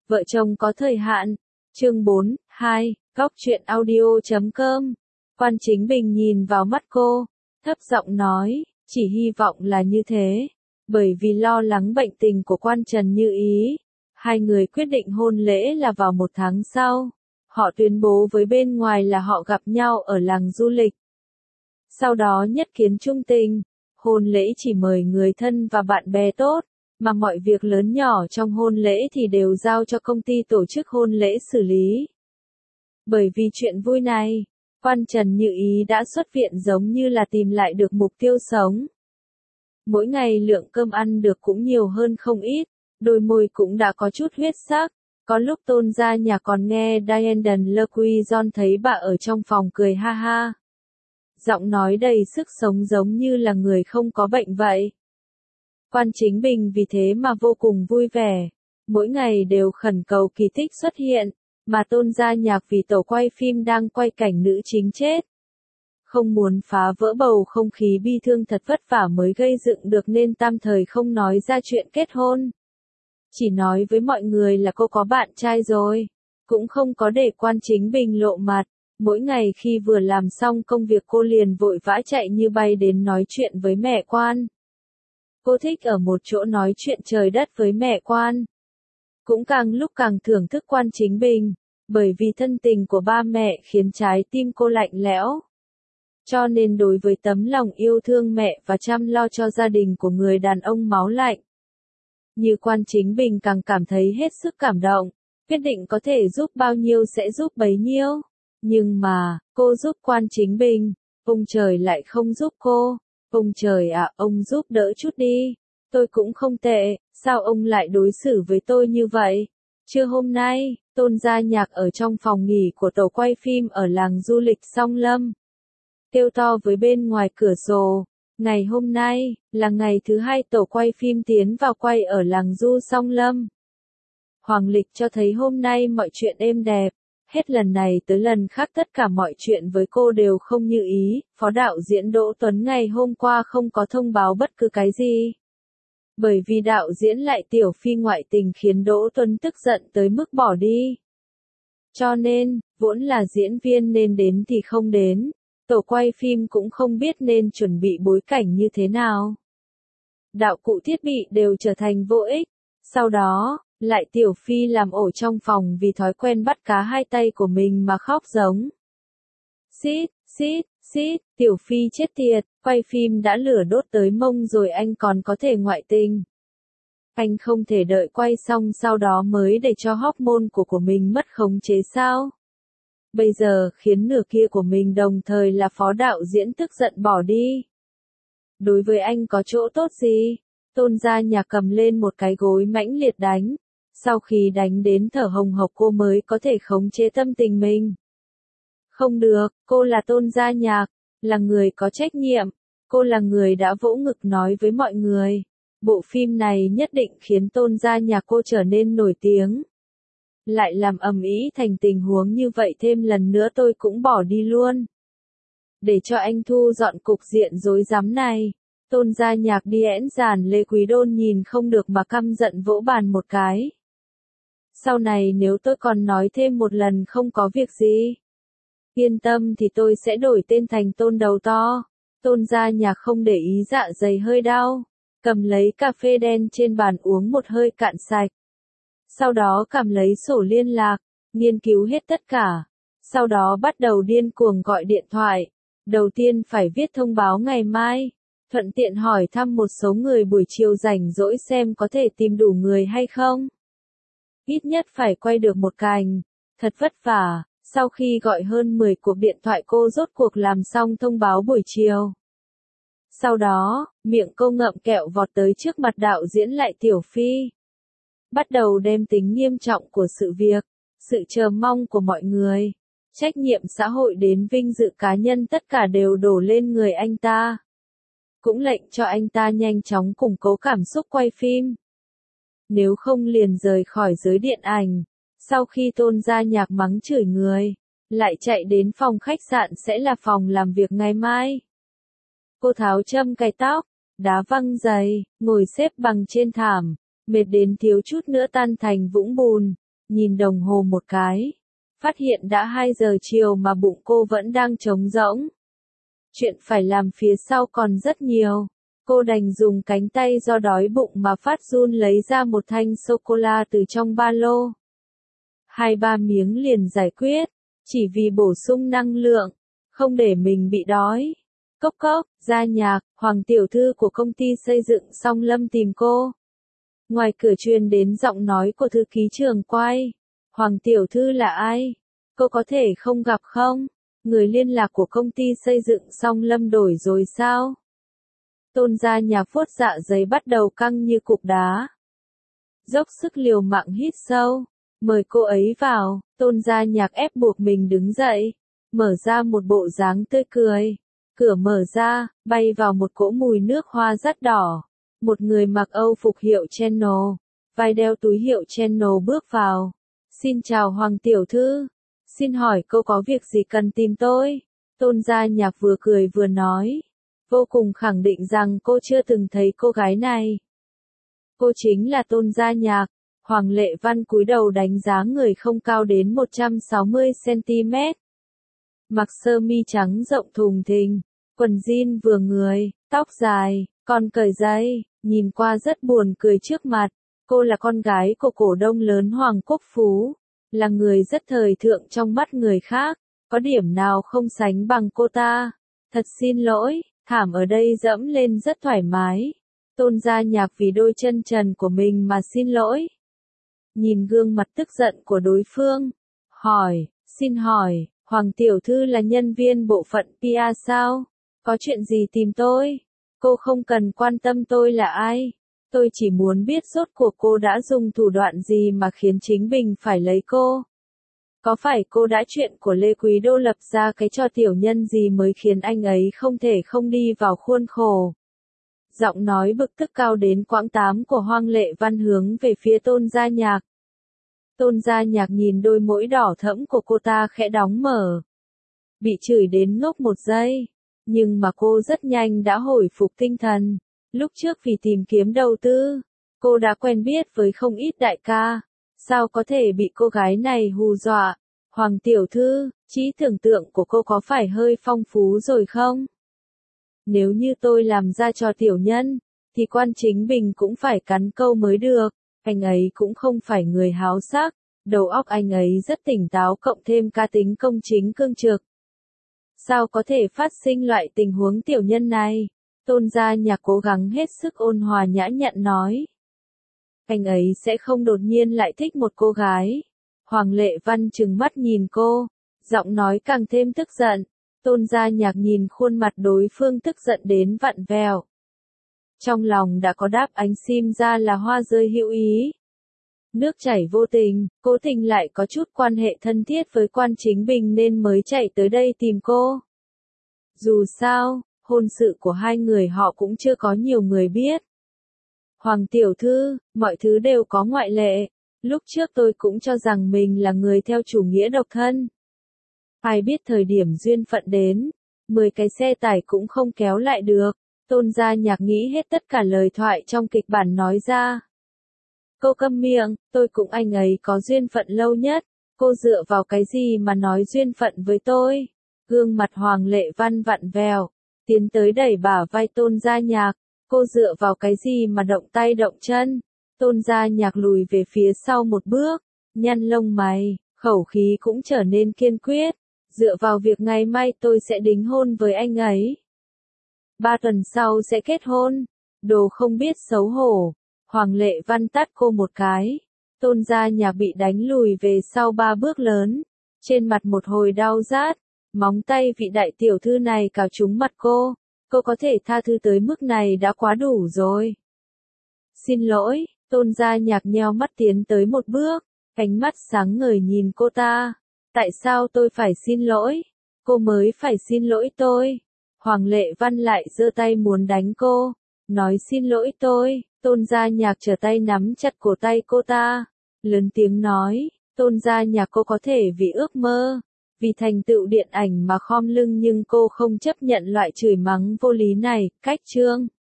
Vợ chồng có thời hạn. Chương 4, 2, góc truyện audio.com. Quan Chính Bình nhìn vào mắt cô, thấp giọng nói, chỉ hy vọng là như thế. Bởi vì lo lắng bệnh tình của quan Trần Như Ý, hai người quyết định hôn lễ là vào 1 tháng sau. Họ tuyên bố với bên ngoài là họ gặp nhau ở làng du lịch. Sau đó nhất kiến trung tình, hôn lễ chỉ mời người thân và bạn bè tốt, mà mọi việc lớn nhỏ trong hôn lễ thì đều giao cho công ty tổ chức hôn lễ xử lý. Bởi vì chuyện vui này, quan Trần Như Ý đã xuất viện giống như là tìm lại được mục tiêu sống. Mỗi ngày lượng cơm ăn được cũng nhiều hơn không ít, đôi môi cũng đã có chút huyết sắc. Có lúc Tôn ra nhà còn nghe Diane LeQuizon thấy bà ở trong phòng cười ha ha. Giọng nói đầy sức sống giống như là người không có bệnh vậy. Quan Chính Bình vì thế mà vô cùng vui vẻ. Mỗi ngày đều khẩn cầu kỳ tích xuất hiện, mà Tôn gia nhạc vì tổ quay phim đang quay cảnh nữ chính chết. Không muốn phá vỡ bầu không khí bi thương thật vất vả mới gây dựng được nên tạm thời không nói ra chuyện kết hôn. Chỉ nói với mọi người là cô có bạn trai rồi. Cũng không có để Quan Chính Bình lộ mặt. Mỗi ngày khi vừa làm xong công việc cô liền vội vã chạy như bay đến nói chuyện với mẹ Quan. Cô thích ở một chỗ nói chuyện trời đất với mẹ Quan. Cũng càng lúc càng thưởng thức Quan Chính Bình, bởi vì thân tình của ba mẹ khiến trái tim cô lạnh lẽo. Cho nên đối với tấm lòng yêu thương mẹ và chăm lo cho gia đình của người đàn ông máu lạnh, như Quan Chính Bình càng cảm thấy hết sức cảm động, quyết định có thể giúp bao nhiêu sẽ giúp bấy nhiêu. Nhưng mà, cô giúp Quan Chính Bình, ông trời lại không giúp cô. Ông trời ạ, ông giúp đỡ chút đi. Tôi cũng không tệ, sao ông lại đối xử với tôi như vậy? Trưa hôm nay, Tôn gia nhạc ở trong phòng nghỉ của tổ quay phim ở làng du lịch Song Lâm. Kêu to với bên ngoài cửa sổ. Ngày hôm nay, là ngày thứ 2 tổ quay phim tiến vào quay ở làng du Song Lâm. Hoàng Lịch cho thấy hôm nay mọi chuyện êm đẹp. Hết lần này tới lần khác tất cả mọi chuyện với cô đều không như ý, phó đạo diễn Đỗ Tuấn ngày hôm qua không có thông báo bất cứ cái gì. Bởi vì đạo diễn lại Tiểu Phi ngoại tình khiến Đỗ Tuấn tức giận tới mức bỏ đi. Cho nên, vốn là diễn viên nên đến thì không đến, tổ quay phim cũng không biết nên chuẩn bị bối cảnh như thế nào. Đạo cụ thiết bị đều trở thành vô ích, sau đó lại Tiểu Phi làm ổ trong phòng vì thói quen bắt cá hai tay của mình mà khóc giống. Xít, xít, xít, Tiểu Phi chết tiệt, quay phim đã lửa đốt tới mông rồi anh còn có thể ngoại tình. Anh không thể đợi quay xong sau đó mới để cho hormone của mình mất khống chế sao? Bây giờ khiến nửa kia của mình đồng thời là phó đạo diễn tức giận bỏ đi. Đối với anh có chỗ tốt gì? Tôn gia nhạc cầm lên một cái gối mãnh liệt đánh. Sau khi đánh đến thở hồng hộc cô mới có thể khống chế tâm tình mình. Không được, cô là Tôn gia nhạc, là người có trách nhiệm, cô là người đã vỗ ngực nói với mọi người. Bộ phim này nhất định khiến Tôn gia nhạc cô trở nên nổi tiếng. Lại làm ầm ĩ thành tình huống như vậy thêm lần nữa tôi cũng bỏ đi luôn. Để cho anh thu dọn cục diện rối rắm này. Tôn gia nhạc đi ẽn giản Lê Quý Đôn nhìn không được mà căm giận vỗ bàn một cái. Sau này nếu tôi còn nói thêm một lần không có việc gì, yên tâm thì tôi sẽ đổi tên thành Tôn đầu to. Tôn gia nhạc không để ý dạ dày hơi đau, cầm lấy cà phê đen trên bàn uống một hơi cạn sạch. Sau đó cầm lấy sổ liên lạc, nghiên cứu hết tất cả. Sau đó bắt đầu điên cuồng gọi điện thoại. Đầu tiên phải viết thông báo ngày mai, thuận tiện hỏi thăm một số người buổi chiều rảnh rỗi xem có thể tìm đủ người hay không. Ít nhất phải quay được một cảnh, thật vất vả. Sau khi gọi hơn 10 cuộc điện thoại cô rốt cuộc làm xong thông báo buổi chiều. Sau đó, miệng cô ngậm kẹo vọt tới trước mặt đạo diễn lại Tiểu Phi. Bắt đầu đem tính nghiêm trọng của sự việc, sự chờ mong của mọi người, trách nhiệm xã hội đến vinh dự cá nhân tất cả đều đổ lên người anh ta. Cũng lệnh cho anh ta nhanh chóng củng cố cảm xúc quay phim. Nếu không liền rời khỏi giới điện ảnh. Sau khi Tôn gia nhạc mắng chửi người, lại chạy đến phòng khách sạn sẽ là phòng làm việc ngày mai. Cô tháo châm cài tóc, đá văng giày, ngồi xếp bằng trên thảm, mệt đến thiếu chút nữa tan thành vũng bùn. nhìn đồng hồ một cái. Phát hiện đã 2 giờ chiều mà bụng cô vẫn đang trống rỗng. Chuyện phải làm phía sau còn rất nhiều. Cô đành dùng cánh tay do đói bụng mà phát run lấy ra một thanh sô-cô-la từ trong ba lô. 2-3 miếng liền giải quyết, chỉ vì bổ sung năng lượng, không để mình bị đói. Cốc cốc, Gia Nhạc, Hoàng tiểu thư của công ty xây dựng Song Lâm tìm cô. Ngoài cửa truyền đến giọng nói của thư ký Trường Quay. Hoàng tiểu thư là ai? Cô có thể không gặp không? Người liên lạc của công ty xây dựng Song Lâm đổi rồi sao? Tôn Gia Nhạc vuốt dạ dày bắt đầu căng như cục đá. Dốc sức liều mạng hít sâu. Mời cô ấy vào. Tôn Gia Nhạc ép buộc mình đứng dậy. Mở ra một bộ dáng tươi cười. Cửa mở ra, bay vào một cỗ mùi nước hoa rất đỏ. Một người mặc Âu phục hiệu Chanel, vai đeo túi hiệu Chanel bước vào. Xin chào Hoàng tiểu thư. Xin hỏi cô có việc gì cần tìm tôi? Tôn Gia Nhạc vừa cười vừa nói. Vô cùng khẳng định rằng cô chưa từng thấy cô gái này. Cô chính là Tôn Gia Nhạc. Hoàng Lệ Văn cúi đầu đánh giá người không cao đến 160cm. Mặc sơ mi trắng rộng thùng thình, quần jean vừa người, tóc dài, còn cởi giày, nhìn qua rất buồn cười trước mặt. Cô là con gái của cổ đông lớn Hoàng Quốc Phú, là người rất thời thượng trong mắt người khác, có điểm nào không sánh bằng cô ta. Thật xin lỗi, thảm ở đây dẫm lên rất thoải mái. Tôn Gia Nhạc vì đôi chân trần của mình mà xin lỗi. Nhìn gương mặt tức giận của đối phương, hỏi, xin hỏi, Hoàng tiểu thư là nhân viên bộ phận PR sao? Có chuyện gì tìm tôi? Cô không cần quan tâm tôi là ai. Tôi chỉ muốn biết rốt cuộc cô đã dùng thủ đoạn gì mà khiến Chính Bình phải lấy cô. Có phải cô đã chuyện của Lê Quý Đô lập ra cái trò tiểu nhân gì mới khiến anh ấy không thể không đi vào khuôn khổ? Giọng nói bực tức cao đến quãng 8 của Hoàng Lệ Văn hướng về phía Tôn Gia Nhạc. Tôn Gia Nhạc nhìn đôi mũi đỏ thẫm của cô ta khẽ đóng mở. Bị chửi đến ngốc một giây. Nhưng mà cô rất nhanh đã hồi phục tinh thần. Lúc trước vì tìm kiếm đầu tư, cô đã quen biết với không ít đại ca. Sao có thể bị cô gái này hù dọa? Hoàng tiểu thư, trí tưởng tượng của cô có phải hơi phong phú rồi không? Nếu như tôi làm ra trò tiểu nhân, thì quan Chính Bình cũng phải cắn câu mới được. Anh ấy cũng không phải người háo sắc, đầu óc anh ấy rất tỉnh táo cộng thêm cá tính công chính cương trực. Sao có thể phát sinh loại tình huống tiểu nhân này? Tôn Gia Nhạc cố gắng hết sức ôn hòa nhã nhặn nói. Anh ấy sẽ không đột nhiên lại thích một cô gái. Hoàng Lệ Văn trừng mắt nhìn cô, giọng nói càng thêm tức giận. Tôn Gia Nhạc nhìn khuôn mặt đối phương tức giận đến vặn vẹo. Trong lòng đã có đáp ánh sim ra là hoa rơi hữu ý. Nước chảy vô tình, cố tình lại có chút quan hệ thân thiết với quan Chính Bình nên mới chạy tới đây tìm cô. Dù sao, hôn sự của hai người họ cũng chưa có nhiều người biết. Hoàng tiểu thư, mọi thứ đều có ngoại lệ. Lúc trước tôi cũng cho rằng mình là người theo chủ nghĩa độc thân. Ai biết thời điểm duyên phận đến, 10 cái xe tải cũng không kéo lại được. Tôn Gia Nhạc nghĩ hết tất cả lời thoại trong kịch bản nói ra. Cô câm miệng, tôi cùng anh ấy có duyên phận lâu nhất. Cô dựa vào cái gì mà nói duyên phận với tôi? Gương mặt Hoàng Lệ Văn vặn vẹo, tiến tới đẩy bả vai Tôn Gia Nhạc. Cô dựa vào cái gì mà động tay động chân? Tôn Gia Nhạc lùi về phía sau một bước, nhăn lông mày, khẩu khí cũng trở nên kiên quyết. Dựa vào việc ngày mai tôi sẽ đính hôn với anh ấy. 3 tuần sau sẽ kết hôn. Đồ không biết xấu hổ. Hoàng Lệ Văn tát cô một cái. Tôn Gia Nhạc bị đánh lùi về sau 3 bước lớn. Trên mặt một hồi đau rát. Móng tay vị đại tiểu thư này cào trúng mặt cô. Cô có thể tha thứ tới mức này đã quá đủ rồi. Xin lỗi. Tôn Gia Nhạc nheo mắt tiến tới một bước. Ánh mắt sáng ngời nhìn cô ta. Tại sao tôi phải xin lỗi? Cô mới phải xin lỗi tôi. Hoàng Lệ Văn lại giơ tay muốn đánh cô. Nói xin lỗi tôi. Tôn Gia Nhạc trở tay nắm chặt cổ tay cô ta. Lớn tiếng nói. Tôn Gia Nhạc cô có thể vì ước mơ, vì thành tựu điện ảnh mà khom lưng nhưng cô không chấp nhận loại chửi mắng vô lý này. Cách chương